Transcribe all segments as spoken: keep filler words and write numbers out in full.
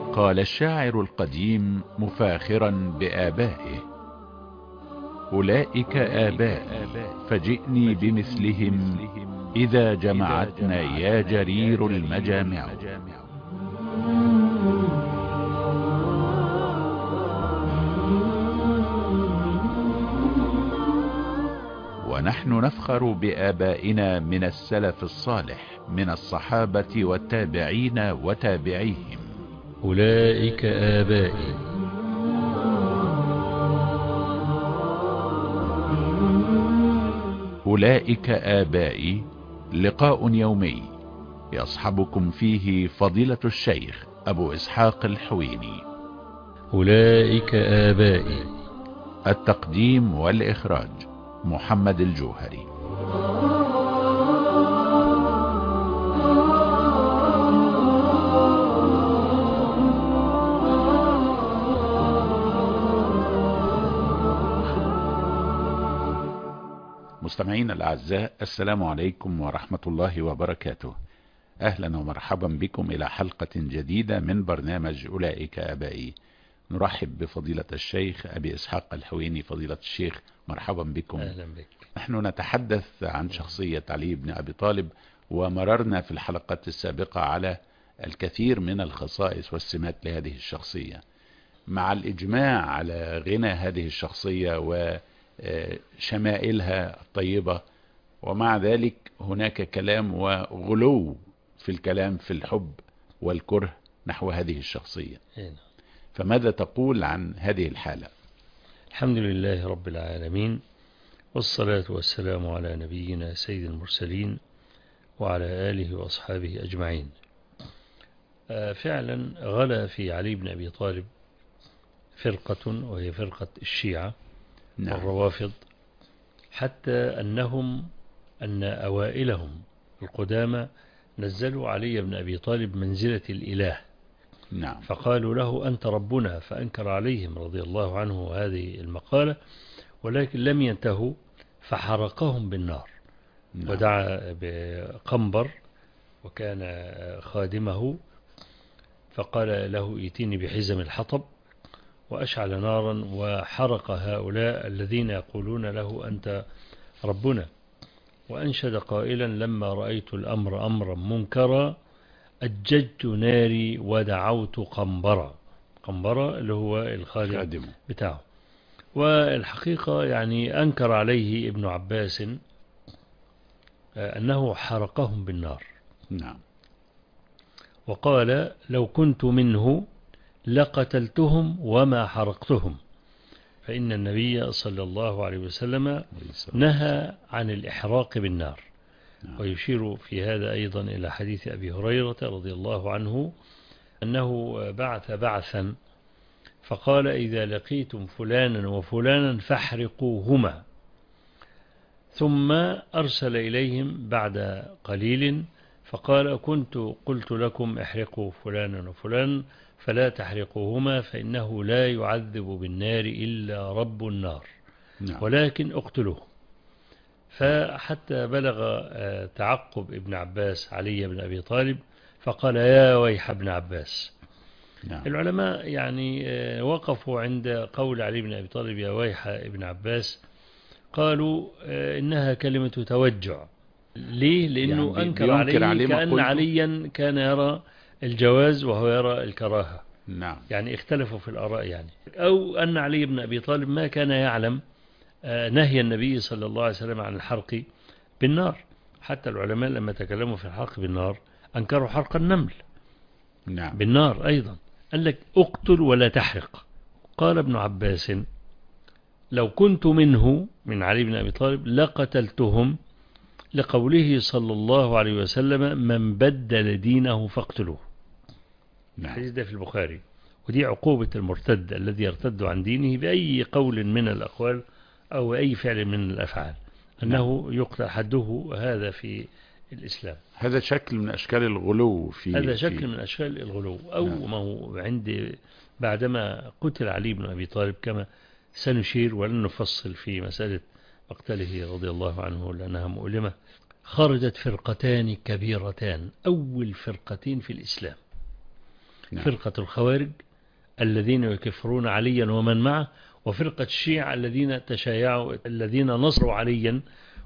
قال الشاعر القديم مفاخرا بآبائه: أولئك آبائي فجئني بمثلهم إذا جمعتنا يا جرير المجامع. ونحن نفخر بآبائنا من السلف الصالح من الصحابة والتابعين وتابعيهم. أولئك آبائي. أولئك آبائي لقاء يومي يصحبكم فيه فضيلة الشيخ أبو إسحاق الحويني. أولئك آبائي. التقديم والإخراج محمد الجوهري. مستمعين الأعزاء، السلام عليكم ورحمة الله وبركاته. أهلا ومرحبا بكم إلى حلقة جديدة من برنامج أولئك آبائي. نرحب بفضيلة الشيخ أبي إسحاق الحويني. فضيلة الشيخ مرحبا بكم. أهلا بك. نحن نتحدث عن شخصية علي بن أبي طالب، ومررنا في الحلقات السابقة على الكثير من الخصائص والسمات لهذه الشخصية، مع الإجماع على غنى هذه الشخصية وشمائلها الطيبة، ومع ذلك هناك كلام وغلو في الكلام في الحب والكره نحو هذه الشخصية. فماذا تقول عن هذه الحالة؟ الحمد لله رب العالمين، والصلاة والسلام على نبينا سيد المرسلين وعلى آله وأصحابه أجمعين. فعلا غلا في علي بن أبي طالب فرقة، وهي فرقة الشيعة. نعم. والروافض، حتى أنهم أن أوائلهم القدامى نزلوا علي بن أبي طالب منزلة الإله. نعم. فقالوا له أنت ربنا، فأنكر عليهم رضي الله عنه هذه المقالة، ولكن لم ينتهوا فحرقهم بالنار. نعم. ودعا بقنبر وكان خادمه، فقال له ائتني بحزم الحطب، وأشعل نارا وحرق هؤلاء الذين يقولون له أنت ربنا. وأنشد قائلا: لما رأيت الأمر أمرا منكرا أججت ناري ودعوت قنبرا. قنبرا اللي هو الخادم بتاعه. والحقيقة يعني أنكر عليه ابن عباس أنه حرقهم بالنار. نعم. وقال: لو كنت منه لقتلتهم وما حرقتهم، فإن النبي صلى الله عليه وسلم نهى عن الإحراق بالنار. نعم. ويشير في هذا أيضا إلى حديث أبي هريرة رضي الله عنه أنه بعث بعثا فقال: إذا لقيتم فلانا وفلانا فاحرقوهما. ثم أرسل إليهم بعد قليل فقال: كنت قلت لكم احرقوا فلانا وفلانا فلا تحرقوهما، فإنه لا يعذب بالنار إلا رب النار. نعم. ولكن اقتلوه. فحتى بلغ تعقب ابن عباس علي بن أبي طالب فقال: يا ويح ابن عباس. نعم. العلماء يعني وقفوا عند قول علي بن أبي طالب يا ويح ابن عباس، قالوا إنها كلمة توجع. ليه؟ لأنه يعني أنكر عليه, عليه كأن عليا كان يرى الجواز وهو يرى الكراهة. نعم. يعني اختلفوا في الآراء يعني. أو أن علي بن أبي طالب ما كان يعلم نهي النبي صلى الله عليه وسلم عن الحرق بالنار. حتى العلماء لما تكلموا في الحرق بالنار أنكروا حرق النمل. نعم. بالنار أيضا. قال لك اقتل ولا تحرق. قال ابن عباس: لو كنت منه من علي بن أبي طالب لقتلتهم، لقوله صلى الله عليه وسلم: من بدل دينه فاقتلوه. نعم. الحديث ده في البخاري. ودي عقوبة المرتد الذي يرتد عن دينه بأي قول من الأقوال أو أي فعل من الأفعال، أنه نعم. يقتل حده هذا في الإسلام. هذا شكل من أشكال الغلو في هذا شكل في من أشكال الغلو. أو نعم. ما هو عند بعدما قتل علي بن أبي طالب كما سنشير ولن نفصل في مسألة مقتله رضي الله عنه لأنها مؤلمة، خرجت فرقتان كبيرتان، أول فرقتين في الإسلام، نعم. فرقة الخوارج الذين يكفرون عليا ومن معه، وفرقة الشيعة الذين تشايعوا الذين نصروا عليا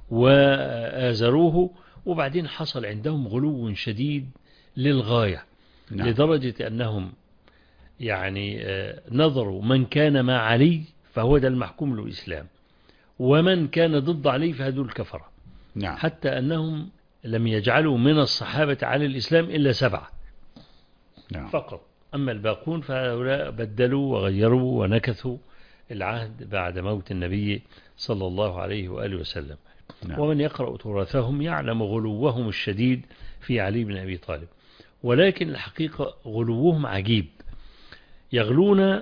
وآزروه، وبعدين حصل عندهم غلو شديد للغاية. نعم. لدرجة أنهم يعني نظروا من كان مع علي فهو ده المحكوم له الإسلام، ومن كان ضد علي فهذول الكفرة. نعم. حتى أنهم لم يجعلوا من الصحابة على الإسلام إلا سبعة. نعم. فقط، أما الباقون فهؤلاء بدلوا وغيروا ونكثوا العهد بعد موت النبي صلى الله عليه وآله وسلم. نعم. ومن يقرأ تراثهم يعلم غلوهم الشديد في علي بن أبي طالب، ولكن الحقيقة غلوهم عجيب، يغلون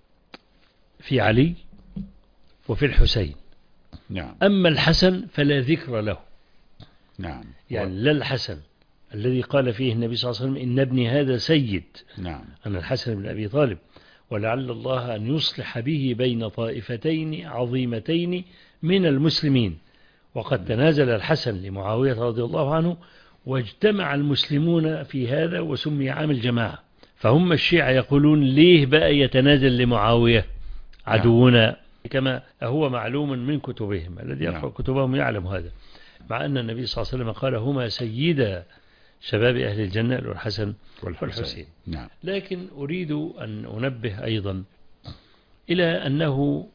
في علي وفي الحسين. نعم. أما الحسن فلا ذكر له. نعم. يعني لا الحسن الذي قال فيه النبي صلى الله عليه وسلم إن ابني هذا سيد. نعم. أنا الحسن بن أبي طالب، ولعل الله أن يصلح به بين طائفتين عظيمتين من المسلمين. وقد تنازل الحسن لمعاوية رضي الله عنه، واجتمع المسلمون في هذا وسمي عام الجماعة. فهم الشيعة يقولون ليه بقى يتنازل لمعاوية عدونا؟ نعم. كما هو معلوم من كتبهم، الذي يقرأ نعم. كتبهم يعلم هذا، مع أن النبي صلى الله عليه وسلم قال هما سيدا شباب أهل الجنة الحسن والحسين. نعم. لكن أريد أن أنبه أيضا إلى أنه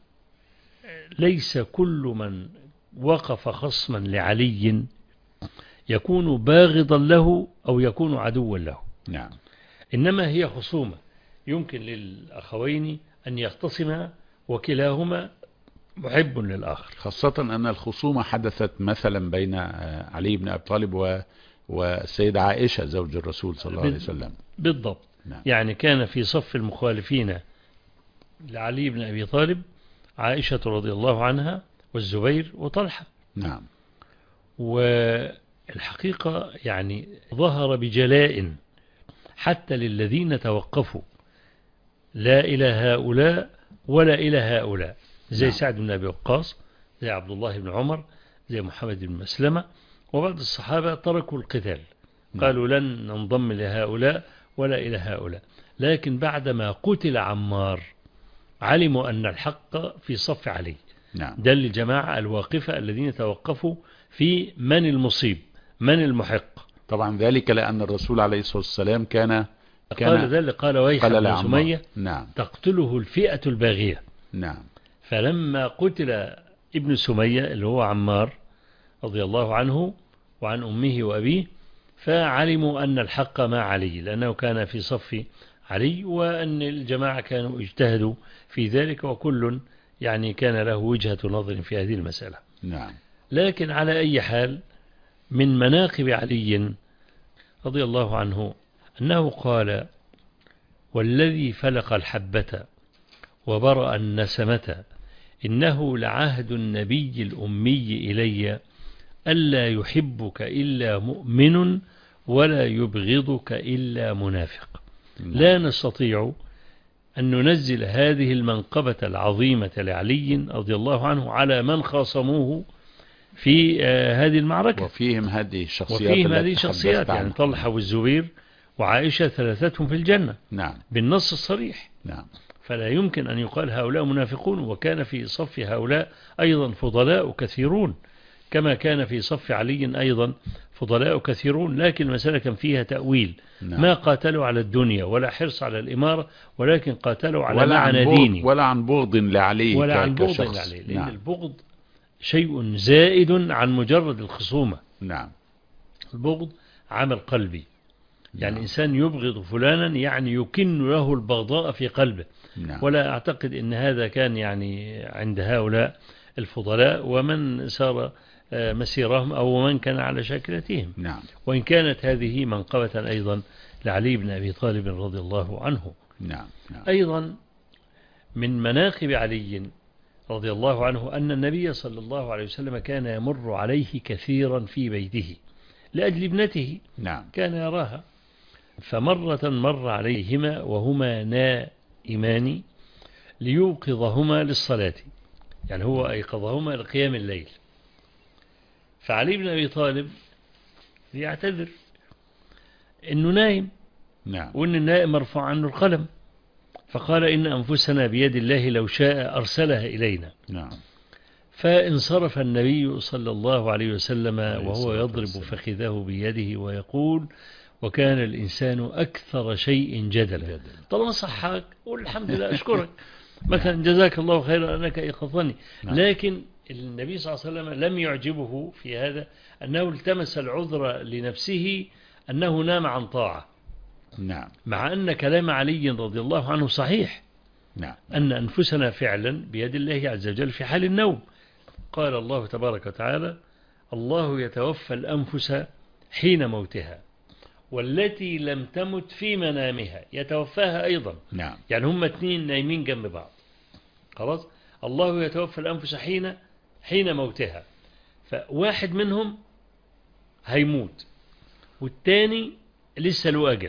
ليس كل من وقف خصما لعلي يكون باغضا له أو يكون عدوا له. نعم. إنما هي خصومة يمكن للأخوين أن يختصما وكلاهما محب للآخر، خاصة أن الخصومة حدثت مثلا بين علي بن أبي طالب و والسيدة عائشة زوج الرسول صلى الله عليه وسلم. بالضبط. نعم. يعني كان في صف المخالفين لعلي بن أبي طالب عائشة رضي الله عنها والزبير وطلحة. نعم. والحقيقة يعني ظهر بجلاء حتى للذين توقفوا لا إلى هؤلاء ولا إلى هؤلاء، زي نعم. سعد بن أبي وقاص، زي عبد الله بن عمر، زي محمد بن مسلمة، وبعض الصحابة تركوا القتال. نعم. قالوا لن ننضم لهؤلاء ولا إلى هؤلاء. لكن بعدما قتل عمار علموا أن الحق في صف علي. نعم. ده الجماعة الواقفة الذين توقفوا في من المصيب من المحق. طبعا ذلك لأن الرسول عليه الصلاة والسلام كان كان قال ذلك، قال ويح بن سمية نعم. تقتله الفئة الباغية. نعم. فلما قتل ابن سمية اللي هو عمار رضي الله عنه وعن أمه وأبيه، فعلموا أن الحق مع علي لأنه كان في صف علي، وأن الجماعة كانوا اجتهدوا في ذلك، وكل يعني كان له وجهة نظر في هذه المسألة. نعم. لكن على أي حال من مناقب علي رضي الله عنه أنه قال والذي فلق الحبة وبرأ النسمة إنه لعهد النبي الأمي إلي ألا يحبك إلا مؤمن ولا يبغضك إلا منافق. لا نستطيع أن ننزل هذه المنقبة العظيمة لعلي رضي الله عنه على من خاصموه في هذه المعركة، وفيهم هذه الشخصيات وفيهم هذه الشخصيات يعني طلحة والزبير وعائشة ثلاثتهم في الجنة. نعم. بالنص الصريح. نعم. فلا يمكن أن يقال هؤلاء منافقون، وكان في صف هؤلاء أيضا فضلاء كثيرون كما كان في صف علي أيضا فضلاء كثيرون، لكن المسألة كان فيها تأويل. نعم. ما قاتلوا على الدنيا ولا حرص على الإمارة، ولكن قاتلوا على معنى ديني، ولا عن بغض لعلي ولا عن بغض لعلي، لأن نعم. البغض شيء زائد عن مجرد الخصومة. نعم. البغض عمل قلبي. يعني نعم. إنسان يبغض فلانا يعني يكن له البغضاء في قلبه. نعم. ولا أعتقد أن هذا كان يعني عند هؤلاء الفضلاء ومن سار مسيرهم أو من كان على شاكلتهم. نعم. وإن كانت هذه منقبة أيضا لعلي بن أبي طالب رضي الله عنه. نعم. نعم. أيضا من مناقب علي رضي الله عنه أن النبي صلى الله عليه وسلم كان يمر عليه كثيرا في بيته لأجل ابنته. نعم. كان يراها، فمرة مر عليهما وهما نائمان ليوقظهما للصلاة، يعني هو أيقظهما لقيام الليل. فعلي بن أبي طالب يعتذر إنه نايم، نعم. وإن النائم مرفوع عنه القلم، فقال إن أنفسنا بيد الله لو شاء أرسلها إلينا. نعم. فانصرف النبي صلى الله عليه وسلم عليه وهو الصلاة يضرب والسلام. فخذه بيده ويقول وكان الإنسان أكثر شيء جدلا. جدل. طالما صحاك قول الحمد لله أشكرك مثلا جزاك الله خيرا أنك إيقظتني. نعم. لكن النبي صلى الله عليه وسلم لم يعجبه في هذا أنه التمس العذر لنفسه أنه نام عن طاعة، نعم. مع أن كلام علي رضي الله عنه صحيح، نعم. أن أنفسنا فعلا بيد الله عز وجل في حال النوم. قال الله تبارك وتعالى الله يتوفى الأنفس حين موتها والتي لم تمت في منامها يتوفاها أيضا. نعم. يعني هم اثنين نايمين جنب بعض، خلاص. الله يتوفى الأنفس حين حين موتها، فواحد منهم هيموت والتاني لسه له أجل،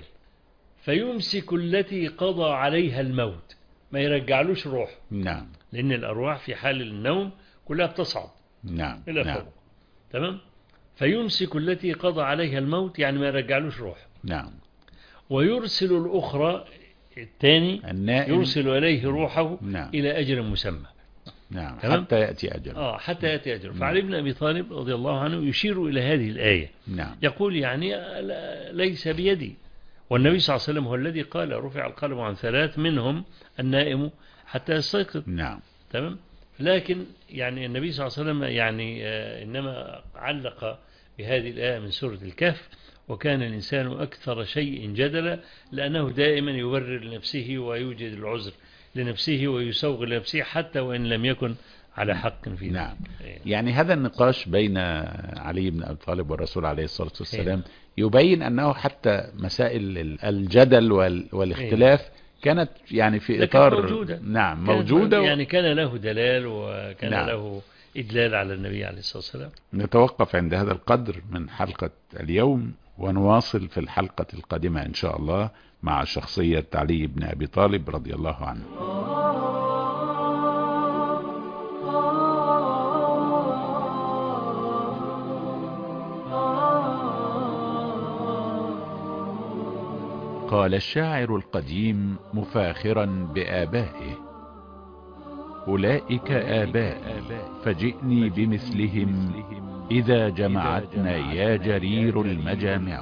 فيمسك التي قضى عليها الموت، ما يرجعلوش روح. نعم. لأن الأرواح في حال النوم كلها بتصعد نعم. إلى نعم. فوق، تمام. فيمسك التي قضى عليها الموت، يعني ما يرجعلوش روح. نعم. ويرسل الأخرى الثاني النائم يرسل إليه روحه نعم. إلى أجل مسمى. نعم. تمام؟ حتى يأتي أجل. آه حتى يأتي أجل. نعم. فعلي بن أبي طالب رضي الله عنه يشير إلى هذه الآية، نعم. يقول يعني لا- ليس بيدي. والنبي صلى الله عليه وسلم هو الذي قال رفع القلم عن ثلاث منهم النائم حتى يستيقظ. نعم. تمام. لكن يعني النبي صلى الله عليه وسلم يعني آه إنما علق بهذه الآية من سورة الكهف وكان الإنسان أكثر شيء جدلا، لأنه دائما يبرر لنفسه ويوجد العذر لنفسه ويسوغ لنفسه حتى وإن لم يكن على حق في ذلك. نعم. يعني هذا النقاش بين علي بن أبي طالب والرسول عليه الصلاة والسلام يبين أنه حتى مسائل الجدل وال- والاختلاف كانت يعني في إطار موجودة. نعم موجودة يعني كان له دلال وكان نعم. له إدلال على النبي عليه الصلاة والسلام. نتوقف عند هذا القدر من حلقة اليوم، ونواصل في الحلقة القادمة إن شاء الله مع شخصية علي بن أبي طالب رضي الله عنه. قال الشاعر القديم مفاخرا بآبائه أولئك آبائي فجئني بمثلهم إذا جمعتنا يا جرير المجامع.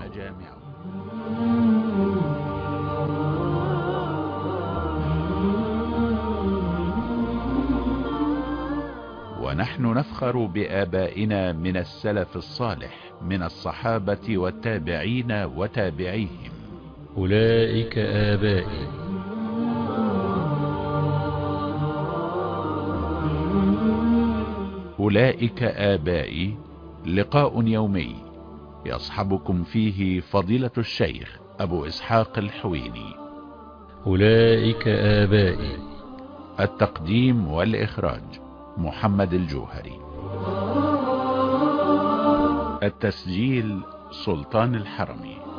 ونحن نفخر بآبائنا من السلف الصالح من الصحابة والتابعين وتابعيهم. أولئك آبائي. أولئك آبائي لقاء يومي يصحبكم فيه فضيلة الشيخ أبو إسحاق الحويني. أولئك آبائي. التقديم والإخراج محمد الجوهري. التسجيل سلطان الحرمي.